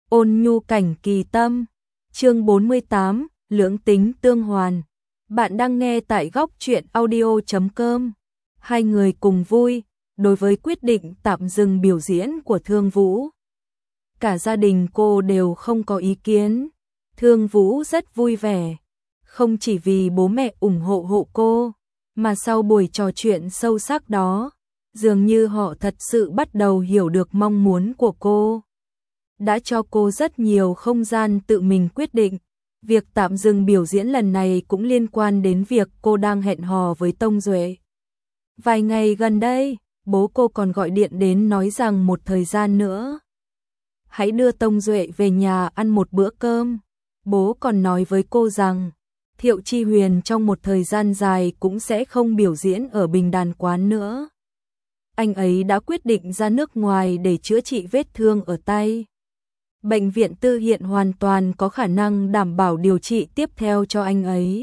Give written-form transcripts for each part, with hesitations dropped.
Ôn nhu cảnh kỳ tâm. Chương 48, lưỡng tính tương hoàn. Bạn đang nghe tại góc truyện audio.com. Hai người cùng vui, đối với quyết định tạm dừng biểu diễn của Thương Vũ. Cả gia đình cô đều không có ý kiến. Thương Vũ rất vui vẻ, không chỉ vì bố mẹ ủng hộ cô, mà sau buổi trò chuyện sâu sắc đó, dường như họ thật sự bắt đầu hiểu được mong muốn của cô. Đã cho cô rất nhiều không gian tự mình quyết định. Việc tạm dừng biểu diễn lần này cũng liên quan đến việc cô đang hẹn hò với Tông Duệ. Vài ngày gần đây, bố cô còn gọi điện đến nói rằng một thời gian nữa hãy đưa Tông Duệ về nhà ăn một bữa cơm. Bố còn nói với cô rằng Thiệu Chi Huyền trong một thời gian dài cũng sẽ không biểu diễn ở Bình Đàn Quán nữa. Anh ấy đã quyết định ra nước ngoài để chữa trị vết thương ở tay. Bệnh viện tư hiện hoàn toàn có khả năng đảm bảo điều trị tiếp theo cho anh ấy.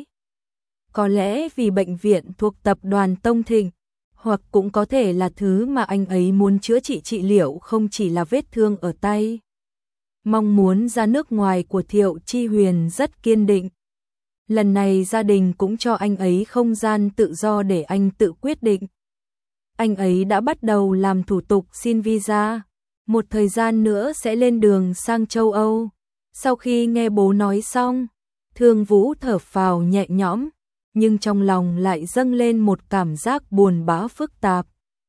Có lẽ vì bệnh viện thuộc tập đoàn Tông Thịnh, hoặc cũng có thể là thứ mà anh ấy muốn chữa trị trị liệu không chỉ là vết thương ở tay. Mong muốn ra nước ngoài của Thiệu Chi Huyền rất kiên định. Lần này gia đình cũng cho anh ấy không gian tự do để anh tự quyết định. Anh ấy đã bắt đầu làm thủ tục xin visa. Một thời gian nữa sẽ lên đường sang châu Âu. Sau khi nghe bố nói xong, Thương Vũ thở phào nhẹ nhõm, nhưng trong lòng lại dâng lên một cảm giác buồn bã phức tạp.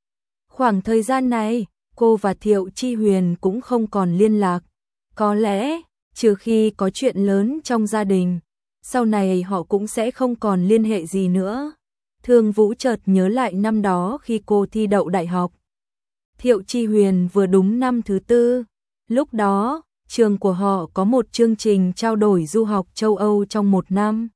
Khoảng thời gian này, cô và Thiệu Chi Huyền cũng không còn liên lạc. Có lẽ, trừ khi có chuyện lớn trong gia đình, sau này họ cũng sẽ không còn liên hệ gì nữa. Thương Vũ chợt nhớ lại năm đó khi cô thi đậu đại học. Thiệu Chi Huyền vừa đúng năm thứ tư. Lúc đó, trường của họ có một chương trình trao đổi du học châu Âu trong một năm.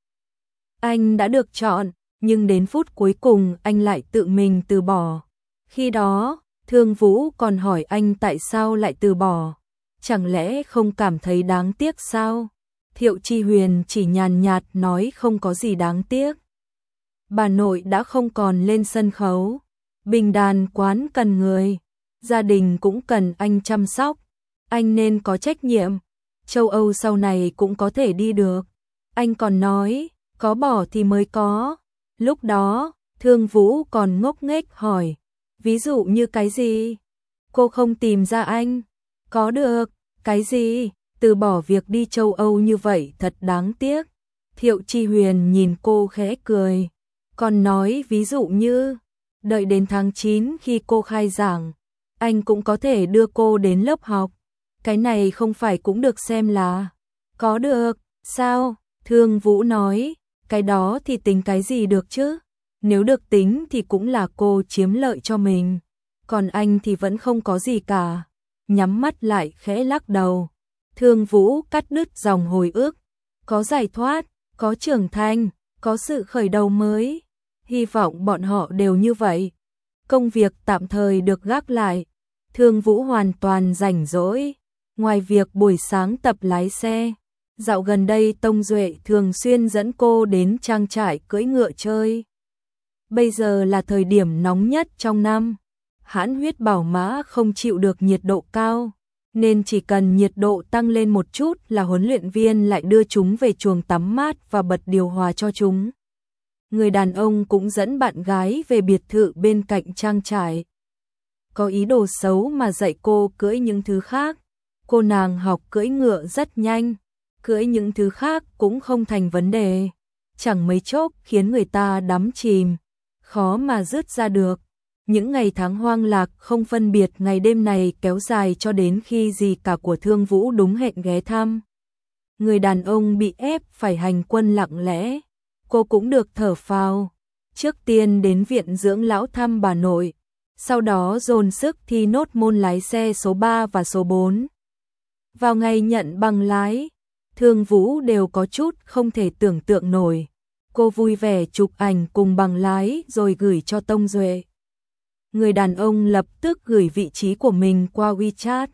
Anh đã được chọn, nhưng đến phút cuối cùng anh lại tự mình từ bỏ. Khi đó, Thương Vũ còn hỏi anh tại sao lại từ bỏ. Chẳng lẽ không cảm thấy đáng tiếc sao? Thiệu Chi Huyền chỉ nhàn nhạt nói không có gì đáng tiếc. Bà nội đã không còn lên sân khấu. Bình Đàn Quán cần người. Gia đình cũng cần anh chăm sóc. Anh nên có trách nhiệm. Châu Âu sau này cũng có thể đi được. Anh còn nói, có bỏ thì mới có. Lúc đó, Thương Vũ còn ngốc nghếch hỏi, ví dụ như cái gì? Cô không tìm ra anh. Có được, cái gì? Từ bỏ việc đi châu Âu như vậy thật đáng tiếc. Thiệu Chi Huyền nhìn cô khẽ cười. Còn nói ví dụ như, đợi đến tháng 9 khi cô khai giảng, anh cũng có thể đưa cô đến lớp học. Cái này không phải cũng được xem là có được, sao? Thương Vũ nói, cái đó thì tính cái gì được chứ? Nếu được tính thì cũng là cô chiếm lợi cho mình. Còn anh thì vẫn không có gì cả. Nhắm mắt lại khẽ lắc đầu. Thương Vũ cắt đứt dòng hồi ức. Có giải thoát, có trưởng thành, có sự khởi đầu mới. Hy vọng bọn họ đều như vậy. Công việc tạm thời được gác lại. Thương Vũ hoàn toàn rảnh rỗi. Ngoài việc buổi sáng tập lái xe, dạo gần đây Tông Duệ thường xuyên dẫn cô đến trang trại cưỡi ngựa chơi. Bây giờ là thời điểm nóng nhất trong năm. Hãn huyết bảo mã không chịu được nhiệt độ cao, nên chỉ cần nhiệt độ tăng lên một chút là huấn luyện viên lại đưa chúng về chuồng tắm mát và bật điều hòa cho chúng. Người đàn ông cũng dẫn bạn gái về biệt thự bên cạnh trang trại. Có ý đồ xấu mà dạy cô cưỡi những thứ khác. Cô nàng học cưỡi ngựa rất nhanh, cưỡi những thứ khác cũng không thành vấn đề. Chẳng mấy chốc khiến người ta đắm chìm, khó mà dứt ra được. Những ngày tháng hoang lạc không phân biệt ngày đêm này kéo dài cho đến khi dì cả của Thương Vũ đúng hẹn ghé thăm. Người đàn ông bị ép phải hành quân lặng lẽ. Cô cũng được thở phào. Trước tiên đến viện dưỡng lão thăm bà nội, sau đó dồn sức thi nốt môn lái xe số 3 và số 4. Vào ngày nhận bằng lái, Thương Vũ đều có chút không thể tưởng tượng nổi. Cô vui vẻ chụp ảnh cùng bằng lái rồi gửi cho Tông Duệ. Người đàn ông lập tức gửi vị trí của mình qua WeChat.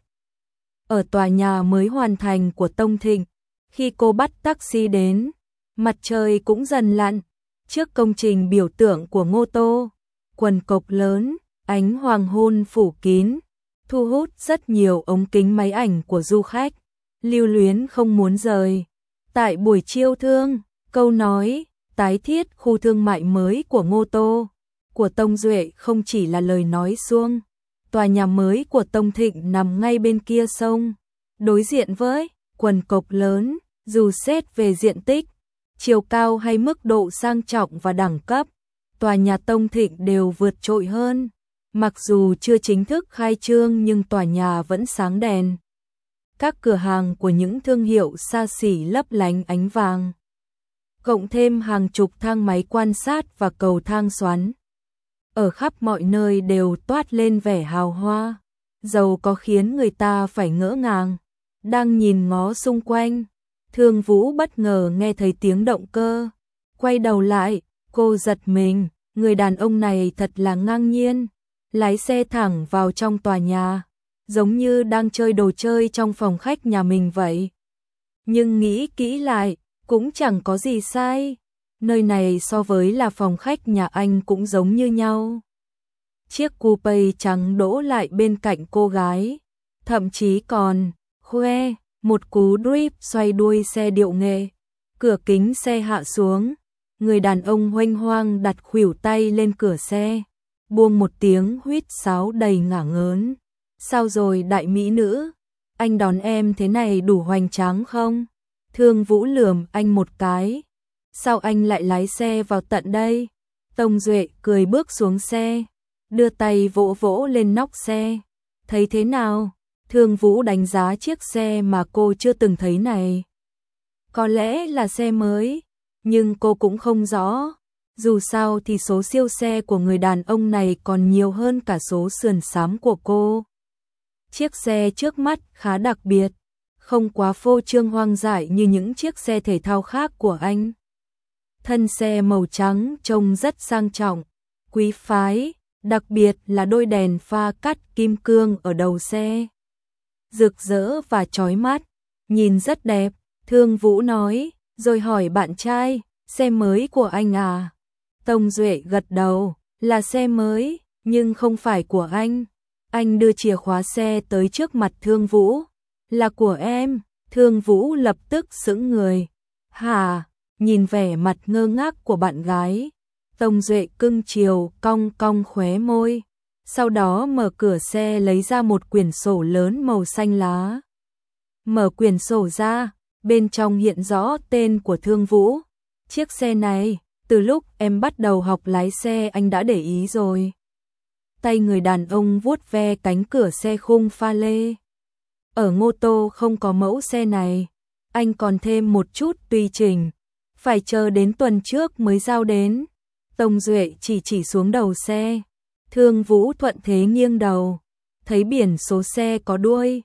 Ở tòa nhà mới hoàn thành của Tông Thịnh, khi cô bắt taxi đến, mặt trời cũng dần lặn. Trước công trình biểu tượng của Ngô Tô, quần cộc lớn, ánh hoàng hôn phủ kín, thu hút rất nhiều ống kính máy ảnh của du khách. lưu luyến không muốn rời. Tại buổi chiêu thương, câu nói tái thiết khu thương mại mới của Ngô Tô của Tông Duệ không chỉ là lời nói suông. Tòa nhà mới của Tông Thịnh nằm ngay bên kia sông, đối diện với quần cộc lớn, dù xét về diện tích, chiều cao hay mức độ sang trọng và đẳng cấp, tòa nhà Tông Thịnh đều vượt trội hơn. Mặc dù chưa chính thức khai trương nhưng tòa nhà vẫn sáng đèn. Các cửa hàng của những thương hiệu xa xỉ lấp lánh ánh vàng. Cộng thêm hàng chục thang máy quan sát và cầu thang xoắn. Ở khắp mọi nơi đều toát lên vẻ hào hoa, giàu có khiến người ta phải ngỡ ngàng. Đang nhìn ngó xung quanh, Thương Vũ bất ngờ nghe thấy tiếng động cơ. Quay đầu lại, cô giật mình, người đàn ông này thật là ngang nhiên. Lái xe thẳng vào trong tòa nhà, giống như đang chơi đồ chơi trong phòng khách nhà mình vậy. Nhưng nghĩ kỹ lại, cũng chẳng có gì sai. Nơi này so với là phòng khách nhà anh cũng giống như nhau. Chiếc coupe trắng đỗ lại bên cạnh cô gái, thậm chí còn khoe một cú drip xoay đuôi xe điệu nghệ. Cửa kính xe hạ xuống, người đàn ông huênh hoang đặt khuỷu tay lên cửa xe, buông một tiếng huýt sáo đầy ngả ngớn. Sao rồi đại mỹ nữ, anh đón em thế này đủ hoành tráng không? Thương Vũ lườm anh một cái. Sao anh lại lái xe vào tận đây? Tông Duệ cười bước xuống xe, đưa tay vỗ vỗ lên nóc xe. Thấy thế nào? Thương Vũ đánh giá chiếc xe mà cô chưa từng thấy này. Có lẽ là xe mới, nhưng cô cũng không rõ. Dù sao thì số siêu xe của người đàn ông này còn nhiều hơn cả số sườn xám của cô. Chiếc xe trước mắt khá đặc biệt, không quá phô trương hoang dại như những chiếc xe thể thao khác của anh. Thân xe màu trắng trông rất sang trọng, quý phái, đặc biệt là đôi đèn pha cắt kim cương ở đầu xe. Rực rỡ và chói mắt, nhìn rất đẹp, Thương Vũ nói, rồi hỏi bạn trai, xe mới của anh à? Tông Duệ gật đầu, là xe mới, nhưng không phải của anh. Anh đưa chìa khóa xe tới trước mặt Thương Vũ. Là của em. Thương Vũ lập tức sững người. Hả? Nhìn vẻ mặt ngơ ngác của bạn gái, Tông Duệ cưng chiều cong cong khóe môi. Sau đó mở cửa xe lấy ra một quyển sổ lớn màu xanh lá. Mở quyển sổ ra, bên trong hiện rõ tên của Thương Vũ. Chiếc xe này, từ lúc em bắt đầu học lái xe anh đã để ý rồi. Tay người đàn ông vuốt ve cánh cửa xe khung pha lê. Ở Ngô Tô không có mẫu xe này, anh còn thêm một chút tùy chỉnh, phải chờ đến tuần trước mới giao đến. Tông Duệ chỉ xuống đầu xe. Thương Vũ thuận thế nghiêng đầu, thấy biển số xe có đuôi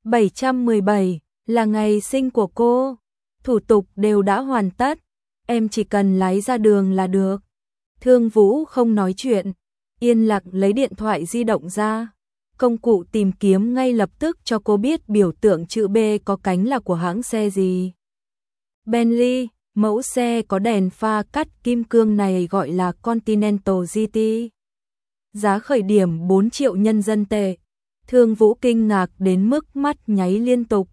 717 là ngày sinh của cô. Thủ tục đều đã hoàn tất, em chỉ cần lái ra đường là được. Thương Vũ không nói chuyện, yên lặng lấy điện thoại di động ra. Công cụ tìm kiếm ngay lập tức cho cô biết biểu tượng chữ B có cánh là của hãng xe gì. Bentley, mẫu xe có đèn pha cắt kim cương này gọi là Continental GT. Giá khởi điểm 4 triệu nhân dân tệ. Thương Vũ kinh ngạc đến mức mắt nháy liên tục.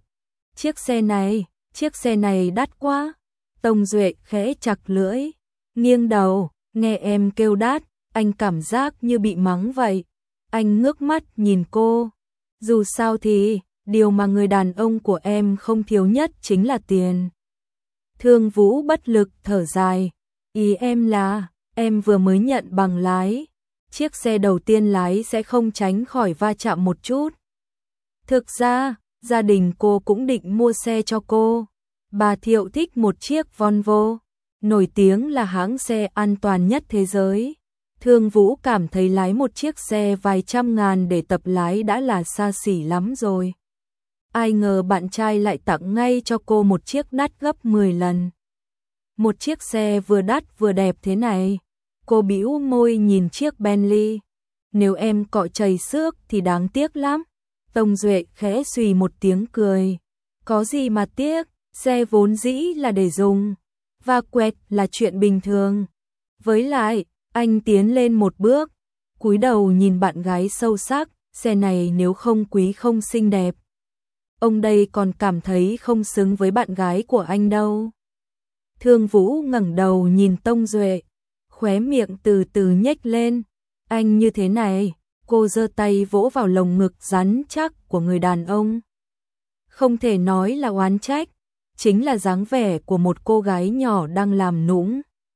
Chiếc xe này đắt quá. Tông Duệ khẽ chặt lưỡi, nghiêng đầu, nghe em kêu đắt, anh cảm giác như bị mắng vậy. Anh ngước mắt nhìn cô. Dù sao thì, điều mà người đàn ông của em không thiếu nhất chính là tiền. Thương Vũ bất lực thở dài. Ý em là, em vừa mới nhận bằng lái. Chiếc xe đầu tiên lái sẽ không tránh khỏi va chạm một chút. Thực ra, gia đình cô cũng định mua xe cho cô. Bà Thiệu thích một chiếc Volvo, nổi tiếng là hãng xe an toàn nhất thế giới. Thương Vũ cảm thấy lái một chiếc xe vài trăm ngàn để tập lái đã là xa xỉ lắm rồi. Ai ngờ bạn trai lại tặng ngay cho cô một chiếc đắt gấp 10 lần. Một chiếc xe vừa đắt vừa đẹp thế này. Cô bĩu môi nhìn chiếc Bentley. Nếu em cọ chảy xước thì đáng tiếc lắm. Tông Duệ khẽ xùy một tiếng cười. Có gì mà tiếc, xe vốn dĩ là để dùng. Va quẹt là chuyện bình thường. Với lại, anh tiến lên một bước, cúi đầu nhìn bạn gái sâu sắc, xe này nếu không quý không xinh đẹp. ông đây còn cảm thấy không xứng với bạn gái của anh đâu. Thương Vũ ngẩng đầu nhìn Tông Duệ, khóe miệng từ từ nhếch lên. Anh như thế này, cô giơ tay vỗ vào lồng ngực rắn chắc của người đàn ông. Không thể nói là oán trách, chính là dáng vẻ của một cô gái nhỏ đang làm nũng.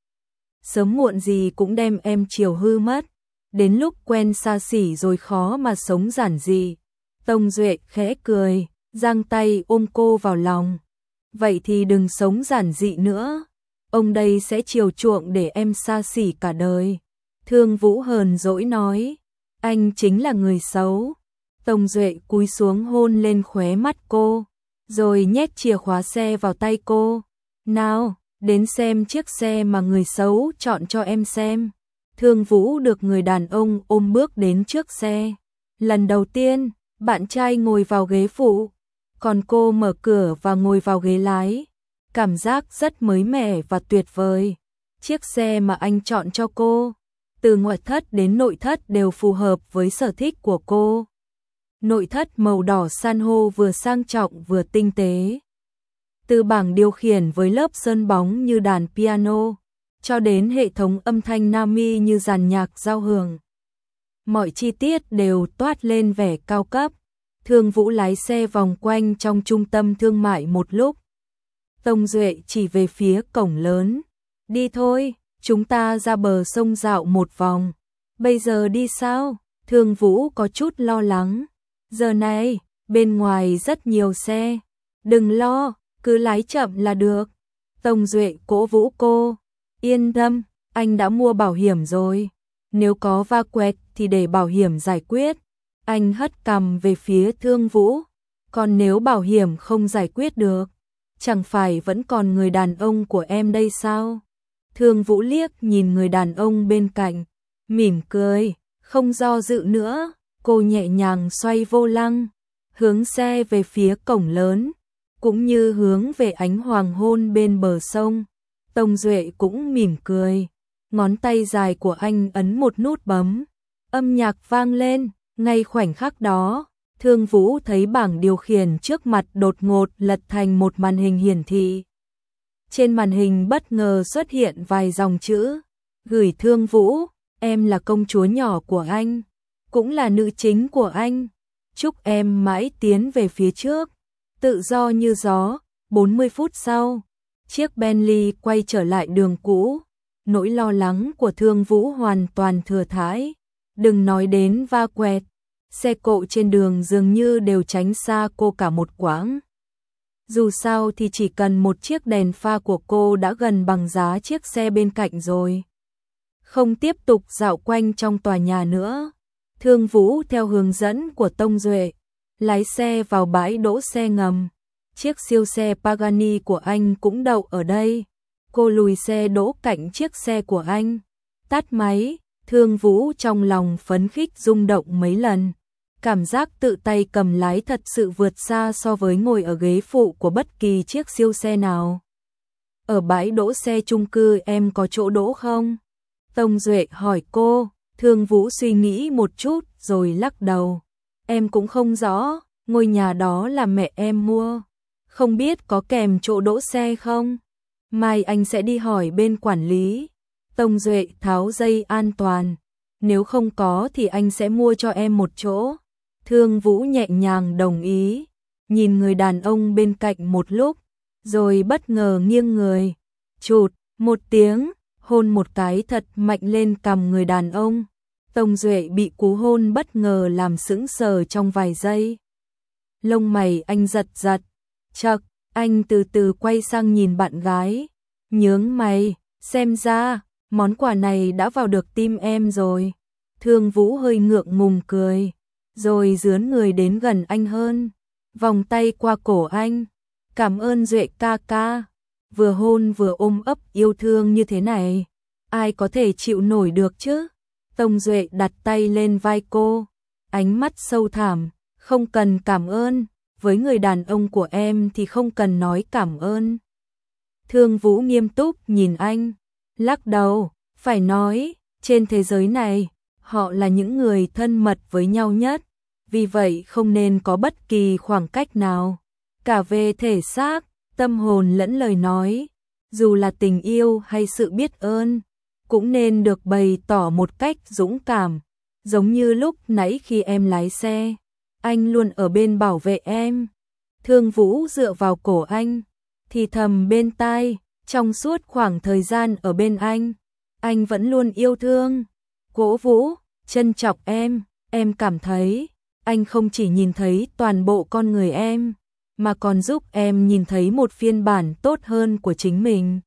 Sớm muộn gì cũng đem em chiều hư mất, đến lúc quen xa xỉ rồi khó mà sống giản dị. Tông Duệ khẽ cười, giang tay ôm cô vào lòng. Vậy thì đừng sống giản dị nữa, ông đây sẽ chiều chuộng để em xa xỉ cả đời. Thương Vũ hờn dỗi nói, anh chính là người xấu. Tông Duệ cúi xuống hôn lên khóe mắt cô, rồi nhét chìa khóa xe vào tay cô. Nào, đến xem chiếc xe mà người xấu chọn cho em xem. Thương Vũ được người đàn ông ôm bước đến trước xe. Lần đầu tiên, bạn trai ngồi vào ghế phụ, còn cô mở cửa và ngồi vào ghế lái. Cảm giác rất mới mẻ và tuyệt vời. Chiếc xe mà anh chọn cho cô, từ ngoại thất đến nội thất đều phù hợp với sở thích của cô. Nội thất màu đỏ san hô vừa sang trọng vừa tinh tế. Từ bảng điều khiển với lớp sơn bóng như đàn piano, cho đến hệ thống âm thanh Nami như dàn nhạc giao hưởng. Mọi chi tiết đều toát lên vẻ cao cấp. Thương Vũ lái xe vòng quanh trong trung tâm thương mại một lúc. Tông Duệ chỉ về phía cổng lớn. Đi thôi, chúng ta ra bờ sông dạo một vòng. Bây giờ đi sao? Thương Vũ có chút lo lắng. Giờ này, bên ngoài rất nhiều xe. Đừng lo, cứ lái chậm là được. Tông Duệ cổ vũ cô. Yên tâm, anh đã mua bảo hiểm rồi. Nếu có va quẹt thì để bảo hiểm giải quyết. Anh hất cằm về phía Thương Vũ. Còn nếu bảo hiểm không giải quyết được, chẳng phải vẫn còn người đàn ông của em đây sao? Thương Vũ liếc nhìn người đàn ông bên cạnh, mỉm cười, không do dự nữa. Cô nhẹ nhàng xoay vô lăng, hướng xe về phía cổng lớn, cũng như hướng về ánh hoàng hôn bên bờ sông. Tông Duệ cũng mỉm cười, ngón tay dài của anh ấn một nút bấm, âm nhạc vang lên. Ngay khoảnh khắc đó, Thương Vũ thấy bảng điều khiển trước mặt đột ngột lật thành một màn hình hiển thị. Trên màn hình bất ngờ xuất hiện vài dòng chữ, gửi Thương Vũ, em là công chúa nhỏ của anh, cũng là nữ chính của anh. Chúc em mãi tiến về phía trước, tự do như gió. 40 phút sau, chiếc Bentley quay trở lại đường cũ. Nỗi lo lắng của Thương Vũ hoàn toàn thừa thãi. Đừng nói đến va quẹt, xe cộ trên đường dường như đều tránh xa cô cả một quãng. Dù sao thì chỉ cần một chiếc đèn pha của cô đã gần bằng giá chiếc xe bên cạnh rồi. Không tiếp tục dạo quanh trong tòa nhà nữa, Thương Vũ theo hướng dẫn của Tông Duệ, lái xe vào bãi đỗ xe ngầm. Chiếc siêu xe Pagani của anh cũng đậu ở đây. Cô lùi xe đỗ cạnh chiếc xe của anh, tắt máy. Thương Vũ trong lòng phấn khích rung động mấy lần. Cảm giác tự tay cầm lái thật sự vượt xa so với ngồi ở ghế phụ của bất kỳ chiếc siêu xe nào. Ở bãi đỗ xe chung cư em có chỗ đỗ không? Tông Duệ hỏi cô. Thương Vũ suy nghĩ một chút rồi lắc đầu. Em cũng không rõ, ngôi nhà đó là mẹ em mua. Không biết có kèm chỗ đỗ xe không? Mai anh sẽ đi hỏi bên quản lý. Tông Duệ tháo dây an toàn. Nếu không có thì anh sẽ mua cho em một chỗ. Thương Vũ nhẹ nhàng đồng ý. Nhìn người đàn ông bên cạnh một lúc, rồi bất ngờ nghiêng người. Chụt, một tiếng, hôn một cái thật mạnh lên cằm người đàn ông. Tông Duệ bị cú hôn bất ngờ làm sững sờ trong vài giây. Lông mày anh giật giật. Chậc, anh từ từ quay sang nhìn bạn gái. Nhướng mày, xem ra món quà này đã vào được tim em rồi. Thương Vũ hơi ngượng ngùng cười, rồi dướn người đến gần anh hơn, vòng tay qua cổ anh. Cảm ơn Duệ ca ca. Vừa hôn vừa ôm ấp yêu thương như thế này, ai có thể chịu nổi được chứ? Tông Duệ đặt tay lên vai cô, ánh mắt sâu thẳm. Không cần cảm ơn, với người đàn ông của em thì không cần nói cảm ơn. Thương Vũ nghiêm túc nhìn anh, lắc đầu, phải nói, trên thế giới này, họ là những người thân mật với nhau nhất. vì vậy không nên có bất kỳ khoảng cách nào. Cả về thể xác, tâm hồn lẫn lời nói, dù là tình yêu hay sự biết ơn, cũng nên được bày tỏ một cách dũng cảm. Giống như lúc nãy khi em lái xe, anh luôn ở bên bảo vệ em. Thương Vũ dựa vào cổ anh, thì thầm bên tai, trong suốt khoảng thời gian ở bên anh vẫn luôn yêu thương, cổ vũ, trân trọng em cảm thấy, anh không chỉ nhìn thấy toàn bộ con người em, mà còn giúp em nhìn thấy một phiên bản tốt hơn của chính mình.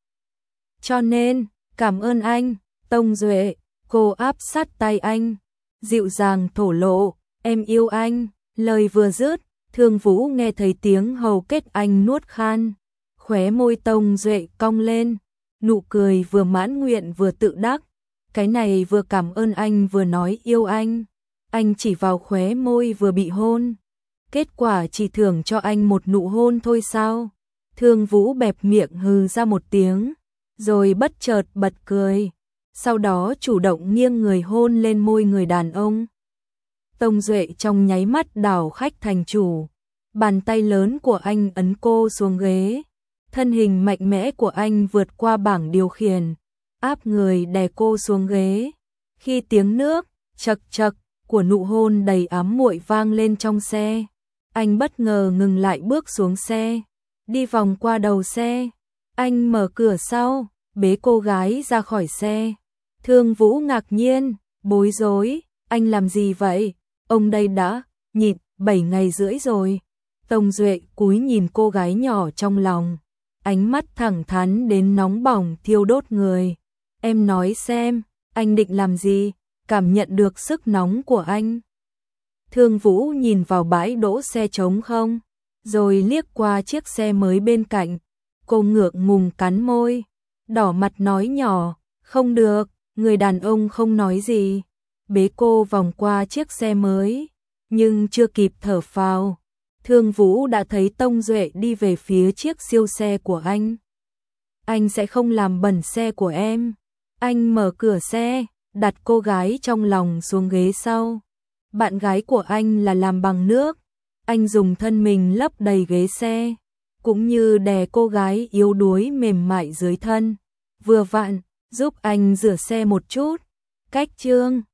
Cho nên, cảm ơn anh, Tông Duệ. Cô áp sát tay anh, dịu dàng thổ lộ, em yêu anh. Lời vừa dứt, Thương Vũ nghe thấy tiếng hầu kết anh nuốt khan. Khóe môi Tông Duệ cong lên, nụ cười vừa mãn nguyện vừa tự đắc. Cái này vừa cảm ơn anh vừa nói yêu anh chỉ vào khóe môi vừa bị hôn. Kết quả chỉ thưởng cho anh một nụ hôn thôi sao? Thương Vũ bẹp miệng hừ ra một tiếng, rồi bất chợt bật cười. Sau đó chủ động nghiêng người hôn lên môi người đàn ông. Tông Duệ trong nháy mắt đảo khách thành chủ. Bàn tay lớn của anh ấn cô xuống ghế. Thân hình mạnh mẽ của anh vượt qua bảng điều khiển, áp người đè cô xuống ghế. Khi tiếng nước chậc chậc của nụ hôn đầy ám muội vang lên trong xe, anh bất ngờ ngừng lại bước xuống xe, đi vòng qua đầu xe. Anh mở cửa sau, bế cô gái ra khỏi xe. Thương Vũ ngạc nhiên, bối rối, anh làm gì vậy? Ông đây đã nhịn 7 ngày rưỡi rồi. Tông Duệ cúi nhìn cô gái nhỏ trong lòng, ánh mắt thẳng thắn đến nóng bỏng thiêu đốt người. Em nói xem, anh định làm gì? Cảm nhận được sức nóng của anh. Thương Vũ nhìn vào bãi đỗ xe trống không, rồi liếc qua chiếc xe mới bên cạnh. Cô ngượng ngùng cắn môi, đỏ mặt nói nhỏ, không được. Người đàn ông không nói gì, bế cô vòng qua chiếc xe mới, nhưng chưa kịp thở phào, Thương Vũ đã thấy Tông Duệ đi về phía chiếc siêu xe của anh. Anh sẽ không làm bẩn xe của em. Anh mở cửa xe, đặt cô gái trong lòng xuống ghế sau. Bạn gái của anh là làm bằng nước. Anh dùng thân mình lấp đầy ghế xe, cũng như đè cô gái yếu đuối mềm mại dưới thân. Vừa vặn giúp anh rửa xe một chút. Cách chương